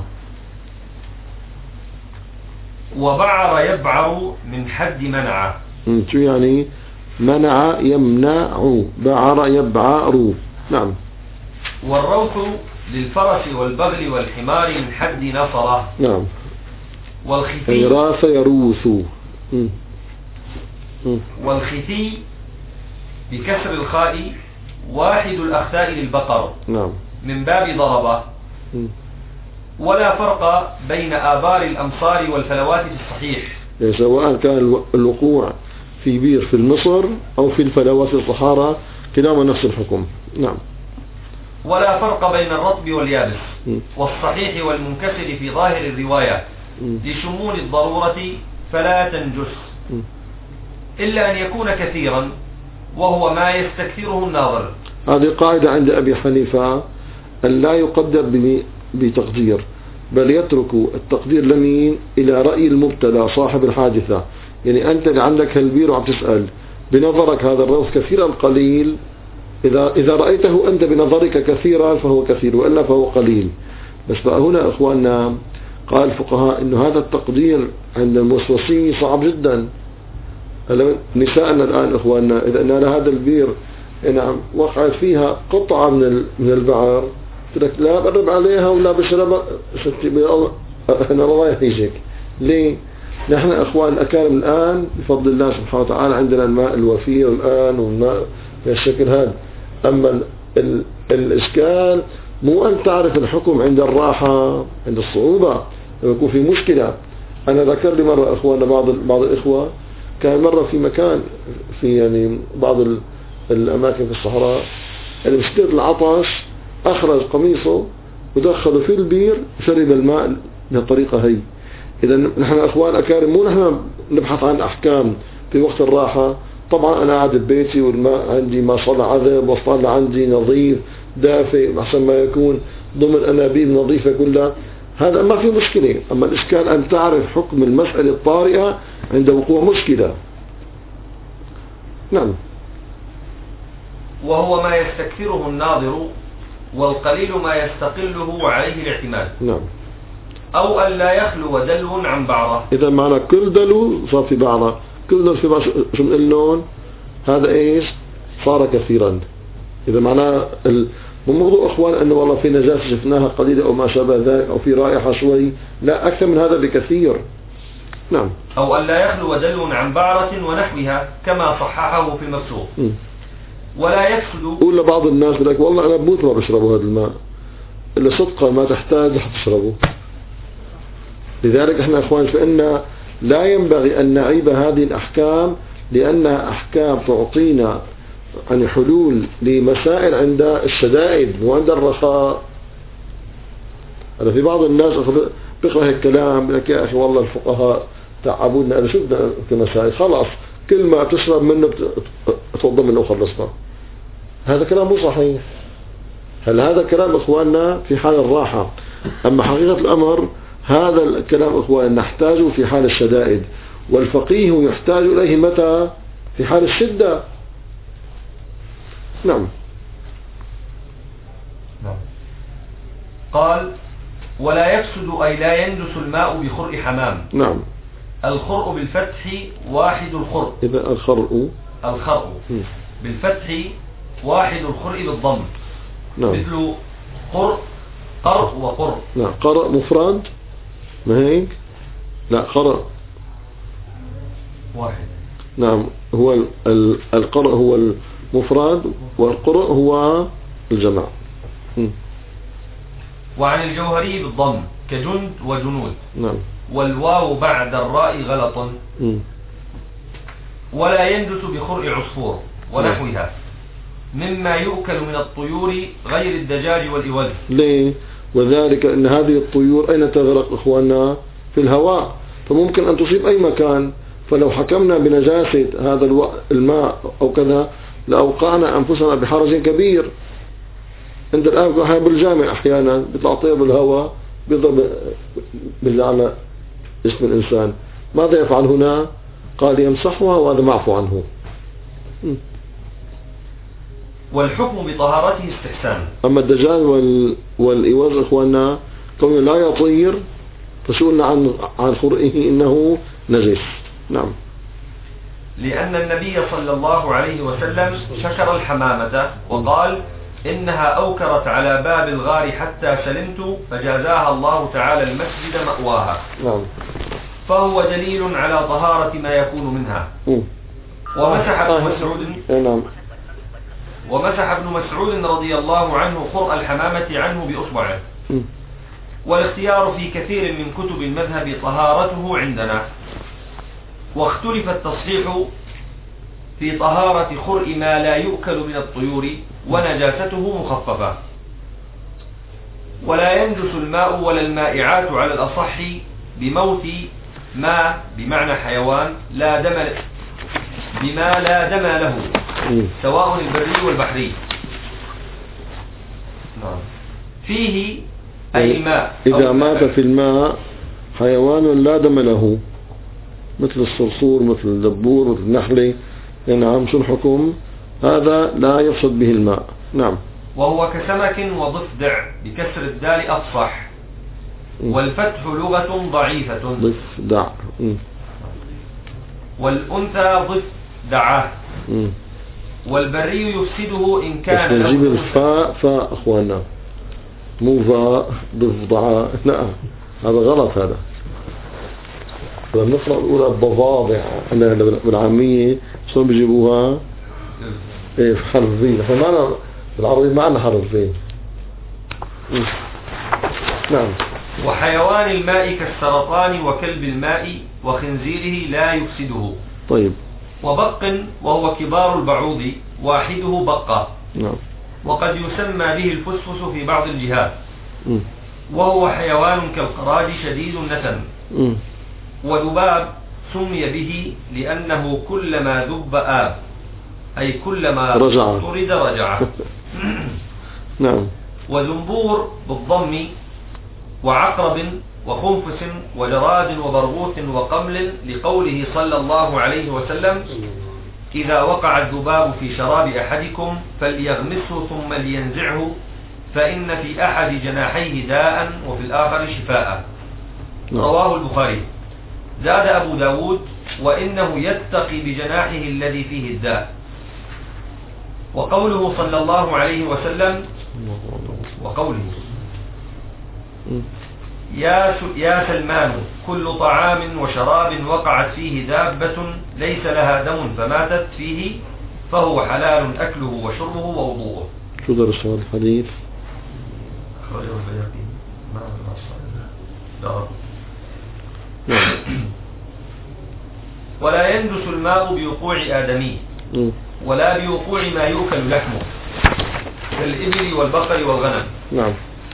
[SPEAKER 2] وبعر يبعر من حد منع.
[SPEAKER 1] شو يعني؟ منع يمنع، بعر يبعر. نعم.
[SPEAKER 2] والروث للفرس والبغل والحمار من حد نصره.
[SPEAKER 1] نعم.
[SPEAKER 2] والخفي
[SPEAKER 1] راث يروث.
[SPEAKER 2] والخفي بكسر الخاء واحد الأخساء للبقر.
[SPEAKER 1] نعم.
[SPEAKER 2] من باب ضربة. ولا فرق بين آبار الأمصار والفلوات في الصحيح،
[SPEAKER 1] يعني سواء كان الوقوع في بير في مصر أو في الفلوات في الصحارى كلاهما نفس الحكم. نعم.
[SPEAKER 2] ولا فرق بين الرطب واليابس والصحيح والمنكسر في ظاهر الرواية لشمول الضرورة فلا تنجس إلا أن يكون كثيرا، وهو ما يستكثره الناظر.
[SPEAKER 1] هذه قاعدة عند أبي حنيفة، أن لا يقدر بتقدير، بل يترك التقدير لمين؟ إلى رأي المبتلى صاحب الحادثة. يعني أنت اللي عندك هالبير وعم تسأل بنظرك هذا الروث كثير أم قليل؟ إذا رأيته أنت بنظرك كثيرا فهو كثير، وإلا فهو قليل. بس بقى هنا إخواننا قال الفقهاء إنه هذا التقدير عند الموسوسي صعب جدا. نساءنا الآن إخواننا إذا أن هذا البير نعم وقعت فيها قطعة من البعر، قلت لك لا بقرب عليها ولا بشرب، أنا الله يهيجك. ليه؟ نحن إخوان الأكارم الآن بفضل الله سبحانه وتعالى عندنا الماء الوفير الآن والماء بالشكل هذا. أما الإشكال مو أن تعرف الحكم عند الراحة، عند الصعوبة لما يكون في مشكلة. أنا ذكر لي مرة إخواننا بعض الإخوة كان مرة في مكان في يعني بعض الأماكن في الصحراء اللي بشدة العطش أخرج قميصه ودخله في البير وشرب الماء بهالطريقة هي. إذا نحن أخوان أكارم مو نحن نبحث عن أحكام في وقت الراحة. طبعا أنا قاعد ببيتي والماء عندي ما صار عذب وصار عندي نظيف دافئ أحسن ما يكون ضمن أنابيب نظيفة كلها، هذا ما في مشكلة. أما الإشكال أن تعرف حكم المسألة الطارئة عند وقوع مشكلة. نعم.
[SPEAKER 2] وهو ما يستكثره الناظر والقليل ما يستقله عليه الاعتماد.
[SPEAKER 1] نعم.
[SPEAKER 2] أو أن لا يخلو دلو عن بعضه.
[SPEAKER 1] إذا معنى كل دلو صار في بعضه، كل دلو في بعض شو نقول لهم؟ هذا إيش؟ صار كثيرا. إذا معناه الموضوع أخوان أنه والله في نجاسة شفناها قليلة أو ما شابه ذلك أو في رائحة شوي، لا، أكثر من هذا بكثير. نعم.
[SPEAKER 2] أو أن لا يخلو دلو عن بعرة ونحوها كما صححه في المبسوط. ولا يفسد. قول
[SPEAKER 1] لبعض الناس لك والله أنا بموت ما بشربوا هذا الماء، إلا صدقا ما تحتاج لحد تشربه. لذلك احنا اخوان فإن لا ينبغي أن نعيب هذه الأحكام لأنها أحكام تعطينا عن حلول لمسائل عند الشدائد وعند الرخاء. أنا في بعض الناس بيقرأ الكلام لك يا أخي والله الفقهاء تعبونا، أنا شفنا في مسائل خلاص كل ما تشرب منه توضى منه وخلصنا. هذا كلام مو صحيح. هل هذا كلام إخواننا في حال الراحة؟ أما حقيقة الأمر هذا الكلام إخواننا نحتاجه في حال الشدائد، والفقيه يحتاج إليه متى؟ في حال الشدة. نعم.
[SPEAKER 2] قال ولا يفسد أي لا يندس الماء بخرء حمام.
[SPEAKER 1] نعم.
[SPEAKER 2] الخرء بالفتح واحد الخرء.
[SPEAKER 1] إذا الخرء
[SPEAKER 2] بالفتح واحد الخرء بالضم.
[SPEAKER 1] نعم.
[SPEAKER 2] مثل قرء وقرء.
[SPEAKER 1] نعم. قرء مفرد ما هيك؟ لا، قرء
[SPEAKER 2] واحد.
[SPEAKER 1] نعم. هو القرء هو المفرد والقرء هو الجمع.
[SPEAKER 2] وعن الجوهري بالضم كجند وجنود.
[SPEAKER 1] نعم.
[SPEAKER 2] والواو بعد الراء غلط. ولا يندس بخرء عصفور ونحوها مما يؤكل من الطيور غير الدجاج والإوز.
[SPEAKER 1] ليه؟ وذلك أن هذه الطيور أين تغرق إخواننا؟ في الهواء، فممكن أن تصيب أي مكان. فلو حكمنا بنجاسة هذا الماء أو كذا لأوقعنا أنفسنا بحرج كبير. عند الآن بالجامع أحيانا بيطلع طير بالهواء بيضرب على جسم الإنسان، ماذا يفعل هنا؟ قال يمسحها وهذا معفو عنه.
[SPEAKER 2] والحكم بطهارته استحسان.
[SPEAKER 1] أما الدجاج والإوز إخواننا كونه لا يطير فسئلنا عن خرئه إنه نجس. نعم.
[SPEAKER 2] لأن النبي صلى الله عليه وسلم شكر الحمامة وقال إنها أوكرت على باب الغار حتى سلمت فجازاها الله تعالى المسجد مأواها.
[SPEAKER 1] نعم.
[SPEAKER 2] فهو دليل على طهارة ما يكون منها. ومسح ابن مسعود.
[SPEAKER 1] نعم.
[SPEAKER 2] ومسح ابن مسعود رضي الله عنه خرء الحمامة عنه بأصبعه. والاختيار في كثير من كتب المذهب طهارته عندنا، واختلف التصحيح في طهارة خرء ما لا يؤكل من الطيور ونجاسته مخففة. ولا ينجس الماء ولا المائعات على الأصح بموت ما بمعنى حيوان لا دم بما لا دم له سواء البري والبحري. فيه أي الماء
[SPEAKER 1] إذا مات في الماء حيوان لا دم له مثل الصرصور مثل الدبور مثل النحلة، نعم، شو الحكم؟ هذا لا يفسد به الماء. نعم.
[SPEAKER 2] وهو كسمك وضفدع بكسر الدال أفصح، والفتح لغة ضعيفة.
[SPEAKER 1] ضفدع.
[SPEAKER 2] والأنثى ضفدعة. والبري يفسده إن كان له.
[SPEAKER 1] نجيب الفاء فاء أخوانا، مو فاء ضفدعة، لا هذا غلط. هذا لما نقرأ الأولى الضفادع بالعامية شلون بيجيبوها؟ إيه، في حرفين. إحنا معنا بالعربي معنا حرفين. نعم.
[SPEAKER 2] وحيوان الماء كالسرطان وكلب الماء وخنزيره لا يفسده.
[SPEAKER 1] طيب.
[SPEAKER 2] وبق وهو كبار البعوض واحده بقة.
[SPEAKER 1] نعم.
[SPEAKER 2] وقد يسمى به الفسفس في بعض الجهات. وهو حيوان كالقراد شديد النتن. وذباب سمي به لأنه كلما ذب آب، أي كلما طرد رجع.
[SPEAKER 1] نعم.
[SPEAKER 2] وزنبور بالضم وعقرب وخنفس وجراد وبرغوث وقمل، لقوله صلى الله عليه وسلم: إذا وقع الذباب في شراب أحدكم فليغمسه ثم لينزعه، فإن في أحد جناحيه داء وفي الآخر شفاء. رواه البخاري. زاد أبو داود: وإنه يتقي بجناحه الذي فيه الداء. وقوله صلى الله عليه وسلم وقوله: يا سلمان كل طعام وشراب وقعت فيه دابة ليس لها دم فماتت فيه فهو حلال أكله وشربه ووضوءه.
[SPEAKER 1] شو درس هذا الحديث؟
[SPEAKER 2] أخرجه البيهقي مع ولا ينجس الماء بوقوع آدمي ولا بوقوع ما يؤكل لحمه كالإبل والبقر والغنم.
[SPEAKER 1] نعم.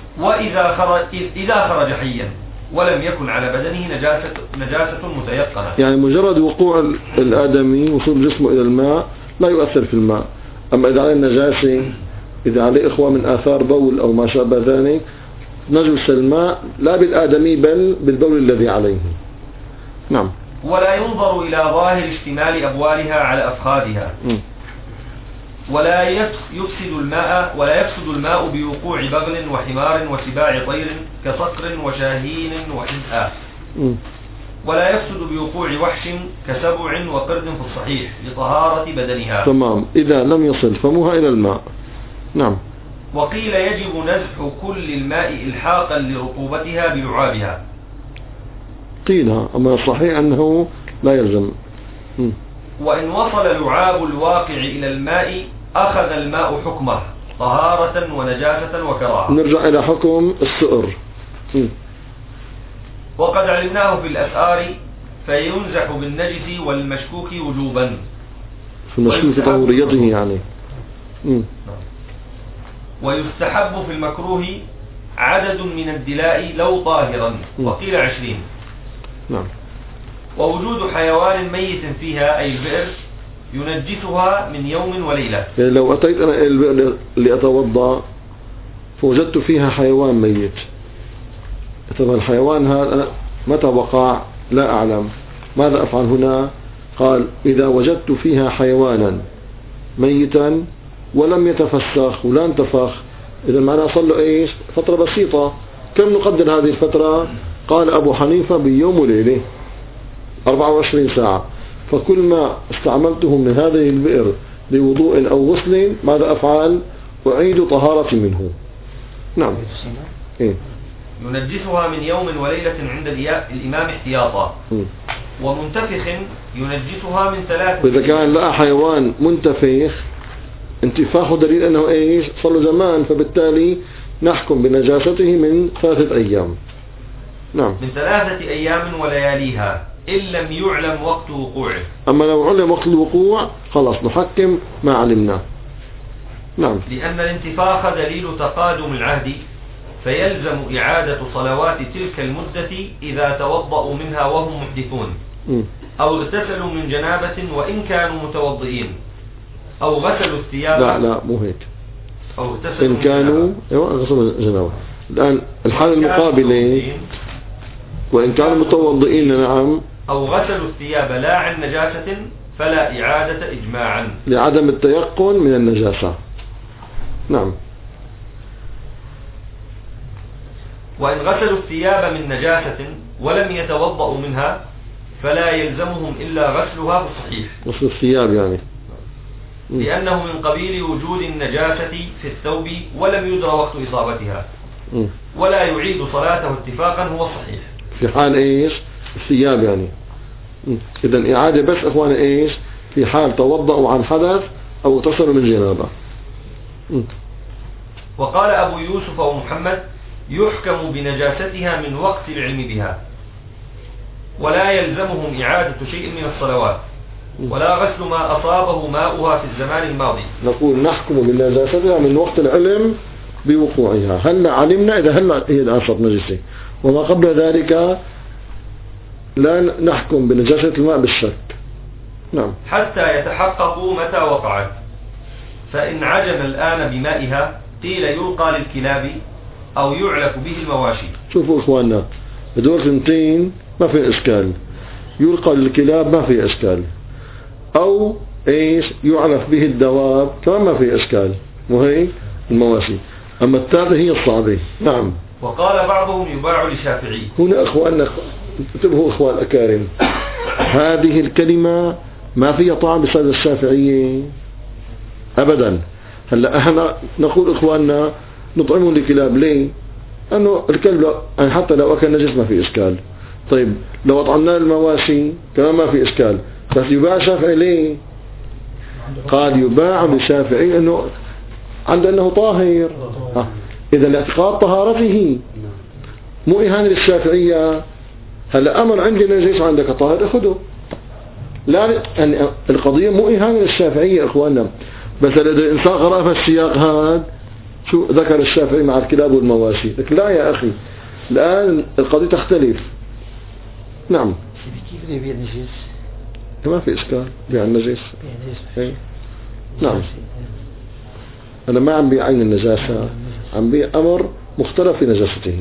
[SPEAKER 2] إذا خرج حيا ولم يكن على بدنه نجاسة متيقنة.
[SPEAKER 1] يعني مجرد وقوع الآدمي وصول جسمه إلى الماء لا يؤثر في الماء. أما إذا عليه النجاسة، إذا عليه إخوة من آثار بول أو ما شابه ذلك، نجس الماء لا بالآدمي بل بالبول الذي عليه. نعم.
[SPEAKER 2] ولا ينظر إلى ظاهر اشتمال أبوالها على أفخاذها. ولا يفسد الماء بوقوع بغل وحمار وسباع طير كصقر وشاهين وحذاء. ولا يفسد بوقوع وحش كسبع وقرد في الصحيح لطهارة بدنها.
[SPEAKER 1] تمام. إذا لم يصل فمها إلى الماء. نعم.
[SPEAKER 2] وقيل يجب نزح كل الماء إلحاقا لرطوبتها بلعابها.
[SPEAKER 1] قيل، أما الصحيح أنه لا يلزم.
[SPEAKER 2] وإن وصل لعاب الواقع إلى الماء أخذ الماء حكمه طهارة ونجاسة وكراهة.
[SPEAKER 1] نرجع إلى حكم السؤر.
[SPEAKER 2] وقد علمناه في الأسآر فينزح بالنجس والمشكوك وجوبا.
[SPEAKER 1] في المشكوك طهوريته يعني.
[SPEAKER 2] ويستحب في المكروه عدد من الدلاء لو طاهرا، وقيل 20.
[SPEAKER 1] نعم.
[SPEAKER 2] ووجود حيوان ميت فيها أي البئر ينجسها من يوم وليلة.
[SPEAKER 1] يعني لو أتيت أنا البئر لأتوضأ فوجدت فيها حيوان ميت، طبعا الحيوان هذا متى وقع لا أعلم، ماذا أفعل هنا؟ قال: إذا وجدت فيها حيوانا ميتا ولم يتفسخ ولا انتفخ، إذا معناه صار له إيش؟ فترة بسيطة. كم نقدر هذه الفترة؟ قال أبو حنيفة بيوم وليلة 24 ساعة. فكل ما استعملته من هذه البئر لوضوء أو غسل ماذا أفعل؟ أعيد طهارتي منه. نعم. إيه؟
[SPEAKER 2] ينجسها من يوم وليلة عند الإمام احتياطا. ومنتفخ ينجسها من 3.
[SPEAKER 1] وإذا كان لقى حيوان منتفخ انتفاخه دليل أنه إيش؟ صار له زمان، فبالتالي نحكم بنجاسته من 3 أيام. نعم.
[SPEAKER 2] من 3 أيام ولياليها إن لم يعلم وقت وقوعه. أما
[SPEAKER 1] لو علم وقت الوقوع خلاص نحكم ما علمناه. نعم.
[SPEAKER 2] لأن الانتفاخ دليل تقادم العهد، فيلزم إعادة صلوات تلك المدة إذا توضأوا منها وهم محدثون، أو اغتسلوا من جنابة وإن كانوا متوضئين، أو غسلوا الثياب.
[SPEAKER 1] لا مو هيك.
[SPEAKER 2] أو اغتسلوا
[SPEAKER 1] إن كانوا غسلوا جنابة. الآن الحالة المقابلة وإن كانوا متوضئين. نعم.
[SPEAKER 2] أو غسلوا الثياب لا عن نجاسة فلا إعادة إجماعا
[SPEAKER 1] لعدم التيقن من النجاسة. نعم.
[SPEAKER 2] وإن غسلوا الثياب من نجاسة ولم يتوضأوا منها فلا يلزمهم إلا غسلها في الصحيح.
[SPEAKER 1] غسل الثياب يعني.
[SPEAKER 2] لأنه من قبيل وجود النجاسة في الثوب ولم يدرى وقت إصابتها. ولا يعيد صلاته اتفاقا هو الصحيح.
[SPEAKER 1] في حال إيش؟ الثياب يعني. إذن إعادة بس أخوانا إيش؟ في حال توضأوا عن حدث أو اغتسلوا من جنابة.
[SPEAKER 2] وقال أبو يوسف ومحمد يحكم بنجاستها من وقت العلم بها، ولا يلزمهم إعادة شيء من الصلوات، ولا غسل ما أصابه ماؤها في الزمان الماضي.
[SPEAKER 1] نقول نحكم بنجاستها من وقت العلم بوقوعها، هلا علمنا إذا هلا هي الآن نجسة، وما قبل ذلك لا نحكم بنجاسة الماء بالشك. نعم.
[SPEAKER 2] حتى يتحققوا متى وقعت، فإن عجم الآن بمائها قيل يلقى للكلاب أو يعلف به المواشي.
[SPEAKER 1] شوفوا إخواننا، بدور ثنتين ما في إشكال، يلقى للكلاب ما في إشكال، أو إيش يعلف به الدواب كمان ما في إشكال، وهي المواشي. أما الثالثة هي الصعبة. نعم.
[SPEAKER 2] وقال بعضهم يباع لشافعي.
[SPEAKER 1] هنا إخواننا انتبهوا إخوان الأكارم، هذه الكلمة ما فيها طعم بصيد الشافعية أبدا. هلا احنا نقول إخواننا نطعمه لكلاب، ليه؟ أنه الكلب يعني حتى لو أكل نجس ما في إشكال. طيب لو أطعمناه المواشي كمان ما في إشكال، بس يباع شافعي ليه؟ قال يباع للشافعي أنه عنده أنه طاهر. إذا الاعتقاد طهارته مو إهانة للشافعية. هلا أمر عندي نجس وعندك طاهر أخذه، لا يعني القضية مو إهانة للشافعية إخواننا، بس إذا الإنسان قرأ في السياق هذا شو ذكر الشافعي مع الكلاب والمواشي، لكن لا يا أخي الآن القضية تختلف. نعم.
[SPEAKER 3] كيف يبيع النجس؟
[SPEAKER 1] ما في إشكال بيع النجس. نعم. أنا ما عم بيع عين النجاسة، عم بيع أمر مختلف في نجاسته.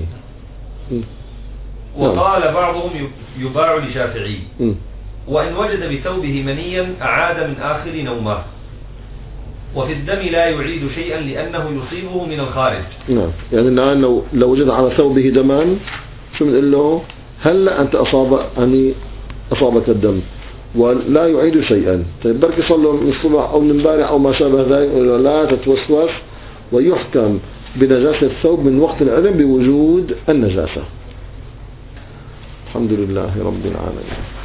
[SPEAKER 2] وقال بعضهم يباع لشافعي، وإن وجد بثوبه منيا أعاد من آخر نومه، وفي الدم لا يعيد شيئا لأنه يصيبه من الخارج.
[SPEAKER 1] نعم. يعني الآن لو وجد على ثوبه دما شو بنقول له؟ هلا أنت أصابك الدم ولا يعيد شيئا. طيب بركي صار له من الصبح أو من امبارح أو ما شابه ذلك، لا تتوسوس، ويحكم بنجاسة الثوب من وقت العلم بوجود النجاسة. الحمد لله رب العالمين.